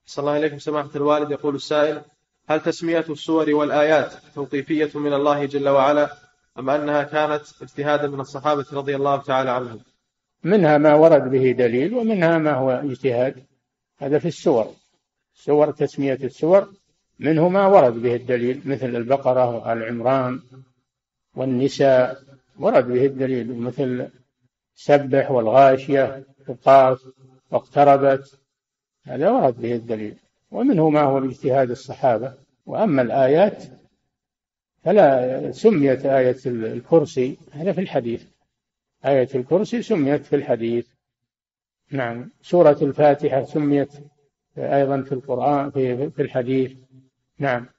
صلى الله عليكم سماحة الوالد. يقول السائل: هل تسمية السور والآيات توقيفية من الله جل وعلا، أم أنها كانت اجتهادا من الصحابة رضي الله تعالى عنهم؟ منها ما ورد به دليل ومنها ما هو اجتهاد. هذا في السور. تسمية السور منه ما ورد به الدليل، مثل البقرة وآل عمران والنساء ورد به الدليل، مثل سبح والغاشية وقاف واقتربت، هذا ورد به الدليل، ومنه ما هو باجتهاد الصحابة. وأما الآيات فلا سميت آية الكرسي، هذا في الحديث، آية الكرسي سميت في الحديث. نعم. سورة الفاتحة سميت أيضا في القرآن في الحديث. نعم.